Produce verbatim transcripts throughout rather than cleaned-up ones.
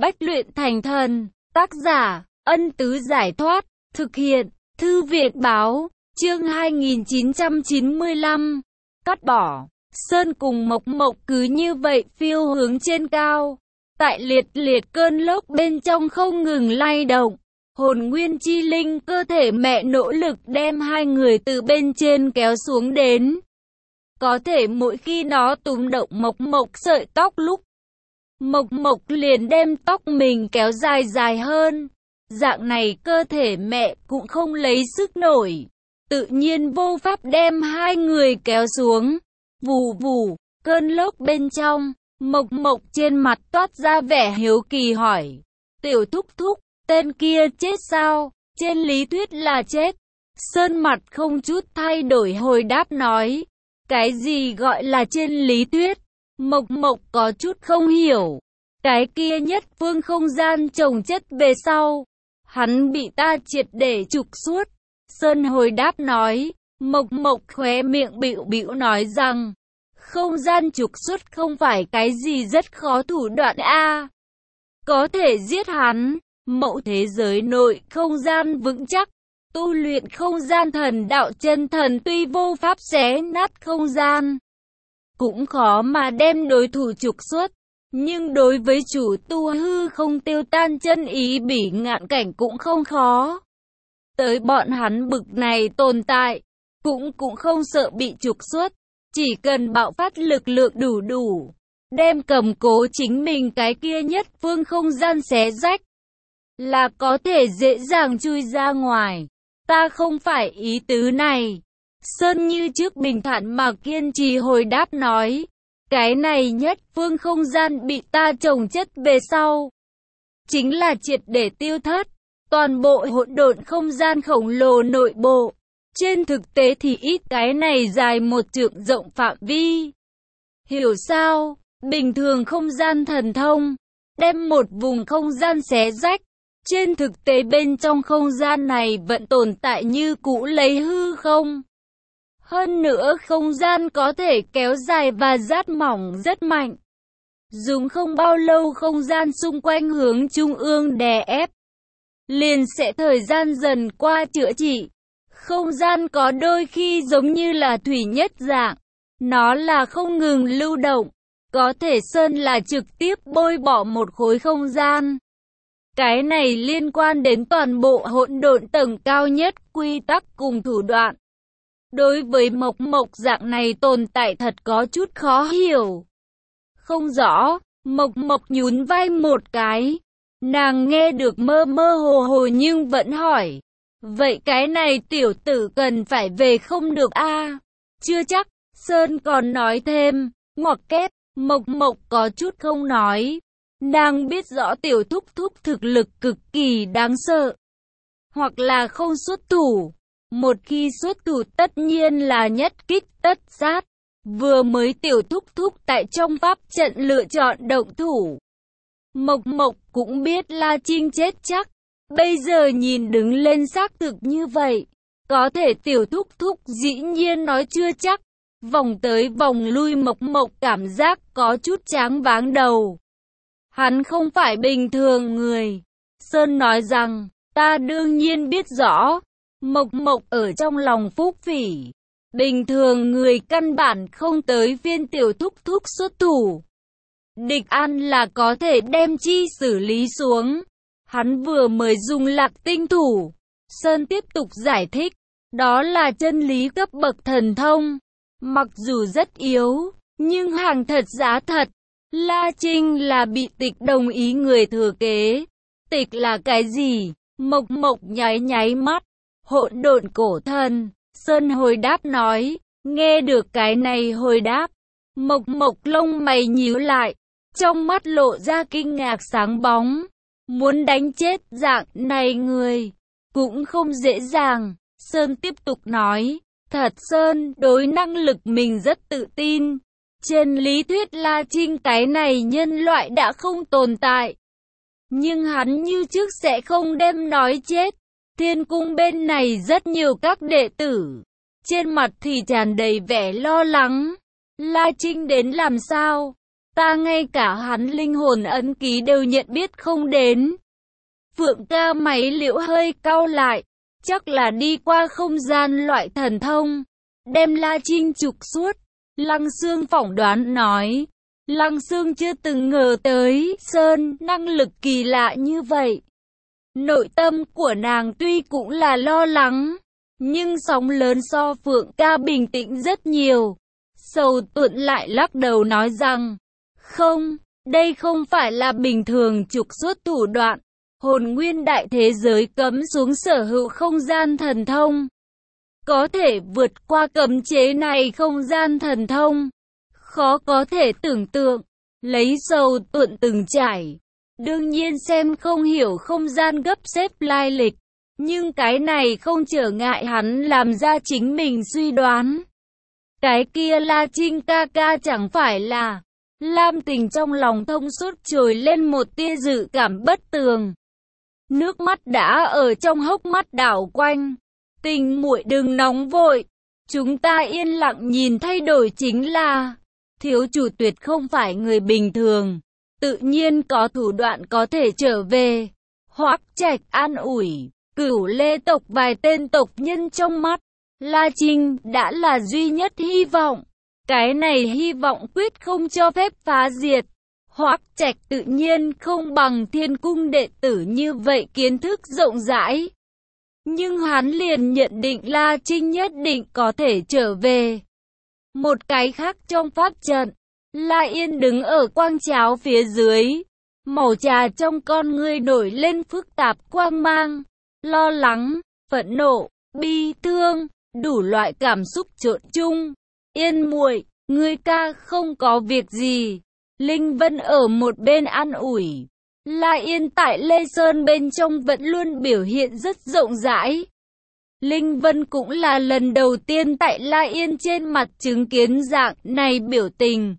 Bách luyện thành thần. Tác giả, Ân Tứ Giải Thoát. Thực hiện, Thư viện Báo. Chương hai nghìn chín trăm chín mươi lăm. Cắt bỏ. Sơn cùng Mộc Mộc cứ như vậy phiêu hướng trên cao. Tại liệt liệt cơn lốc bên trong không ngừng lay động. Hồn nguyên chi linh cơ thể mẹ nỗ lực đem hai người từ bên trên kéo xuống đến. Có thể mỗi khi nó túm động Mộc Mộc sợi tóc lúc, Mộc Mộc liền đem tóc mình kéo dài dài hơn. Dạng này cơ thể mẹ cũng không lấy sức nổi. Tự nhiên vô pháp đem hai người kéo xuống. Vù vù, cơn lốc bên trong, Mộc Mộc trên mặt toát ra vẻ hiếu kỳ hỏi. Tiểu thúc thúc, tên kia chết sao? Trên lý thuyết là chết. Sơn mặt không chút thay đổi hồi đáp nói. Cái gì gọi là trên lý thuyết? Mộc Mộc có chút không hiểu. Cái kia nhất phương không gian chồng chất về sau. Hắn bị ta triệt để trục suốt. Sơn hồi đáp nói. Mộc Mộc khóe miệng bĩu bĩu nói rằng. Không gian trục xuất không phải cái gì rất khó thủ đoạn a. Có thể giết hắn. Mậu thế giới nội không gian vững chắc. Tu luyện không gian thần đạo chân thần tuy vô pháp xé nát không gian, cũng khó mà đem đối thủ trục xuất. Nhưng đối với chủ tu hư không tiêu tan chân ý bỉ ngạn cảnh cũng không khó. Tới bọn hắn bực này tồn tại, cũng cũng không sợ bị trục xuất. Chỉ cần bạo phát lực lượng đủ đủ, đem cầm cố chính mình cái kia nhất phương không gian xé rách, là có thể dễ dàng chui ra ngoài. Ta không phải ý tứ này. Sơn như trước bình thản mà kiên trì hồi đáp nói. Cái này nhất phương không gian bị ta chồng chất về sau, chính là triệt để tiêu thất. Toàn bộ hỗn độn không gian khổng lồ nội bộ. Trên thực tế thì ít cái này dài một trượng rộng phạm vi. Hiểu sao? Bình thường không gian thần thông, đem một vùng không gian xé rách. Trên thực tế bên trong không gian này vẫn tồn tại như cũ lấy hư không. Hơn nữa không gian có thể kéo dài và rát mỏng rất mạnh. Dùng không bao lâu không gian xung quanh hướng trung ương đè ép, liền sẽ thời gian dần qua chữa trị. Không gian có đôi khi giống như là thủy nhất dạng. Nó là không ngừng lưu động. Có thể Sơn là trực tiếp bôi bỏ một khối không gian. Cái này liên quan đến toàn bộ hỗn độn tầng cao nhất quy tắc cùng thủ đoạn. Đối với Mộc Mộc dạng này tồn tại thật có chút khó hiểu. Không rõ, Mộc Mộc nhún vai một cái. Nàng nghe được mơ mơ hồ hồ nhưng vẫn hỏi. Vậy cái này tiểu tử cần phải về không được a? À? Chưa chắc, Sơn còn nói thêm. Ngoặc kép, Mộc Mộc có chút không nói. Nàng biết rõ tiểu thúc thúc thực lực cực kỳ đáng sợ. Hoặc là không xuất thủ. Một khi xuất thủ tất nhiên là nhất kích tất sát. Vừa mới tiểu thúc thúc tại trong pháp trận lựa chọn động thủ. Mộc Mộc cũng biết La Trinh chết chắc. Bây giờ nhìn đứng lên xác thực như vậy. Có thể tiểu thúc thúc dĩ nhiên nói chưa chắc. Vòng tới vòng lui Mộc Mộc cảm giác có chút tráng váng đầu. Hắn không phải bình thường người. Sơn nói rằng, ta đương nhiên biết rõ. Mộc Mộc ở trong lòng phúc phỉ. Bình thường người căn bản không tới phiên tiểu thúc thúc xuất thủ. Địch An là có thể đem chi xử lý xuống. Hắn vừa mới dùng lạc tinh thủ. Sơn tiếp tục giải thích. Đó là chân lý cấp bậc thần thông. Mặc dù rất yếu, nhưng hàng thật giá thật. La Trinh là bị tịch đồng ý người thừa kế. Tịch là cái gì? Mộc Mộc nháy nháy mắt. Hỗn độn cổ thần. Sơn hồi đáp nói. Nghe được cái này hồi đáp. Mộc Mộc lông mày nhíu lại. Trong mắt lộ ra kinh ngạc sáng bóng. Muốn đánh chết dạng này người cũng không dễ dàng. Sơn tiếp tục nói. Thật Sơn đối năng lực mình rất tự tin. Trên lý thuyết La Trinh cái này nhân loại đã không tồn tại. Nhưng hắn như trước sẽ không đem nói chết. Thiên cung bên này rất nhiều các đệ tử. Trên mặt thì tràn đầy vẻ lo lắng. La Trinh đến làm sao? Ta ngay cả hắn linh hồn ấn ký đều nhận biết không đến. Phượng ca máy liễu hơi cau lại, chắc là đi qua không gian loại thần thông, đem La Trinh trục suốt. Lăng Xương phỏng đoán nói, Lăng Xương chưa từng ngờ tới Sơn năng lực kỳ lạ như vậy. Nội tâm của nàng tuy cũng là lo lắng, nhưng sóng lớn so Phượng ca bình tĩnh rất nhiều. Sầu Tuận lại lắc đầu nói rằng, không, đây không phải là bình thường trục xuất thủ đoạn. Hồn nguyên đại thế giới cấm xuống sở hữu không gian thần thông. Có thể vượt qua cấm chế này không gian thần thông, khó có thể tưởng tượng. Lấy Sầu Tuận từng trải, đương nhiên xem không hiểu không gian gấp xếp lai lịch, nhưng cái này không trở ngại hắn làm ra chính mình suy đoán. Cái kia La Trinh ca ca chẳng phải là... Lam Tình trong lòng thông suốt trồi lên một tia dự cảm bất tường. Nước mắt đã ở trong hốc mắt đảo quanh. Tình muội đừng nóng vội. Chúng ta yên lặng nhìn thay đổi chính là thiếu chủ tuyệt không phải người bình thường. Tự nhiên có thủ đoạn có thể trở về. Hoắc Trạch an ủi. Cửu Lê tộc vài tên tộc nhân trong mắt La Trinh đã là duy nhất hy vọng. Cái này hy vọng quyết không cho phép phá diệt. Hoắc Trạch tự nhiên không bằng Thiên Cung đệ tử như vậy kiến thức rộng rãi. Nhưng hắn liền nhận định La Trinh nhất định có thể trở về. Một cái khác trong pháp trận, La Yên đứng ở quang cháo phía dưới. Màu trà trong con ngươi nổi lên phức tạp quang mang. Lo lắng, phẫn nộ, bi thương, đủ loại cảm xúc trộn chung. Yên muội, ngươi ca không có việc gì. Linh Vân ở một bên an ủi. La Yên tại Lê Sơn bên trong vẫn luôn biểu hiện rất rộng rãi. Linh Vân cũng là lần đầu tiên tại La Yên trên mặt chứng kiến dạng này biểu tình.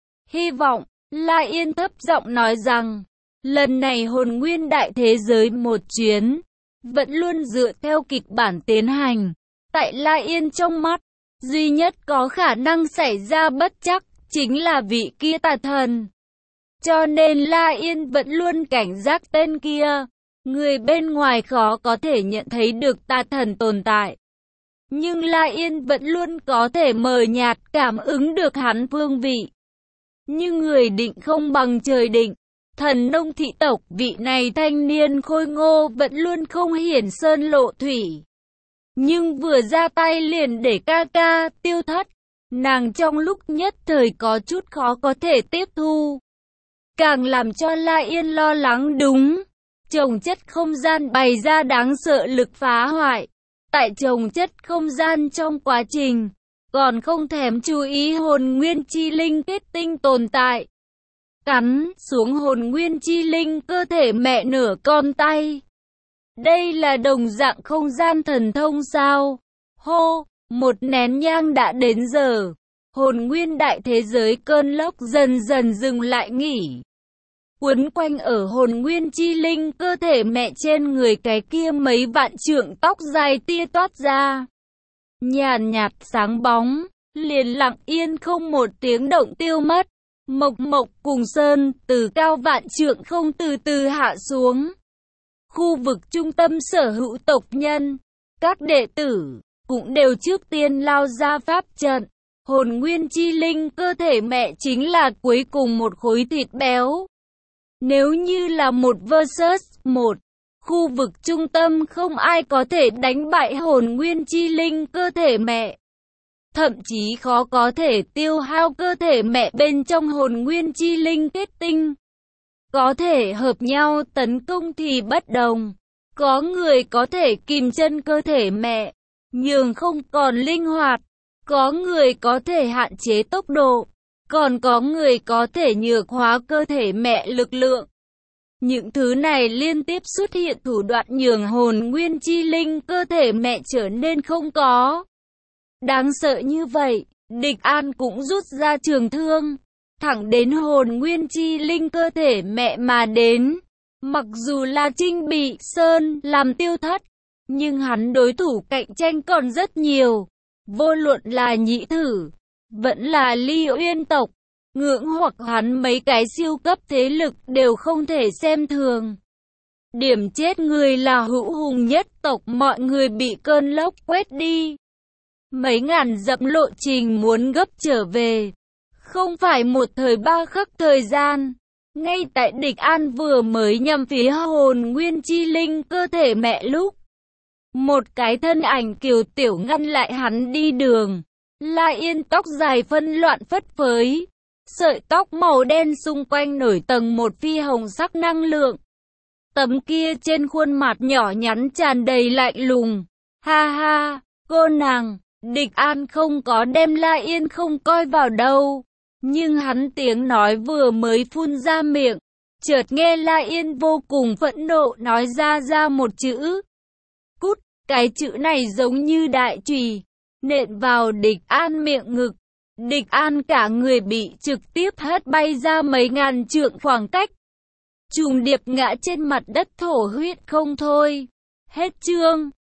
Hy vọng, La Yên thấp giọng nói rằng, lần này hồn nguyên đại thế giới một chuyến, vẫn luôn dựa theo kịch bản tiến hành. Tại La Yên trong mắt, duy nhất có khả năng xảy ra bất trắc, chính là vị kia tà thần. Cho nên La Yên vẫn luôn cảnh giác tên kia. Người bên ngoài khó có thể nhận thấy được tà thần tồn tại. Nhưng La Yên vẫn luôn có thể mờ nhạt cảm ứng được hắn phương vị. Nhưng người định không bằng trời định. Thần nông thị tộc vị này thanh niên khôi ngô vẫn luôn không hiển sơn lộ thủy. Nhưng vừa ra tay liền để ca ca tiêu thất. Nàng trong lúc nhất thời có chút khó có thể tiếp thu. Càng làm cho La Yên lo lắng đúng. Chồng chất không gian bày ra đáng sợ lực phá hoại. Tại chồng chất không gian trong quá trình, còn không thèm chú ý hồn nguyên chi linh kết tinh tồn tại. Cắn xuống hồn nguyên chi linh cơ thể mẹ nửa con tay. Đây là đồng dạng không gian thần thông sao? Hô, một nén nhang đã đến giờ. Hồn nguyên đại thế giới cơn lốc dần dần dừng lại nghỉ. Quấn quanh ở hồn nguyên chi linh cơ thể mẹ trên người cái kia mấy vạn trượng tóc dài tia toát ra. Nhàn nhạt sáng bóng, liền lặng yên không một tiếng động tiêu mất. Mộc Mộc cùng Sơn từ cao vạn trượng không từ từ hạ xuống. Khu vực trung tâm sở hữu tộc nhân, các đệ tử cũng đều trước tiên lao ra pháp trận. Hồn nguyên chi linh cơ thể mẹ chính là cuối cùng một khối thịt béo. Nếu như là một versus một, khu vực trung tâm không ai có thể đánh bại hồn nguyên chi linh cơ thể mẹ. Thậm chí khó có thể tiêu hao cơ thể mẹ bên trong hồn nguyên chi linh kết tinh. Có thể hợp nhau tấn công thì bất đồng. Có người có thể kìm chân cơ thể mẹ, nhường không còn linh hoạt. Có người có thể hạn chế tốc độ. Còn có người có thể nhược hóa cơ thể mẹ lực lượng. Những thứ này liên tiếp xuất hiện thủ đoạn nhường hồn nguyên chi linh cơ thể mẹ trở nên không có. Đáng sợ như vậy, Địch An cũng rút ra trường thương, thẳng đến hồn nguyên chi linh cơ thể mẹ mà đến. Mặc dù La Trinh bị Sơn làm tiêu thất, nhưng hắn đối thủ cạnh tranh còn rất nhiều. Vô luận là nhị thử, vẫn là Ly Uyên tộc, ngưỡng hoặc hắn mấy cái siêu cấp thế lực đều không thể xem thường. Điểm chết người là hữu hùng nhất tộc, mọi người bị cơn lốc quét đi. Mấy ngàn dặm lộ trình muốn gấp trở về. Không phải một thời ba khắc thời gian. Ngay tại Địch An vừa mới nhằm phía hồn nguyên chi linh cơ thể mẹ lúc. Một cái thân ảnh kiều tiểu ngăn lại hắn đi đường. La Yên tóc dài phân loạn phất phới. Sợi tóc màu đen xung quanh nổi tầng một phi hồng sắc năng lượng. Tấm kia trên khuôn mặt nhỏ nhắn tràn đầy lạnh lùng. Ha ha, cô nàng, Địch An không có đem La Yên không coi vào đâu. Nhưng hắn tiếng nói vừa mới phun ra miệng. Chợt nghe La Yên vô cùng phẫn nộ nói ra ra một chữ. Cút, cái chữ này giống như đại chùy nện vào Địch An miệng ngực. Địch An cả người bị trực tiếp hất bay ra mấy ngàn trượng khoảng cách. Trùng điệp ngã trên mặt đất thổ huyết không thôi. Hết chương.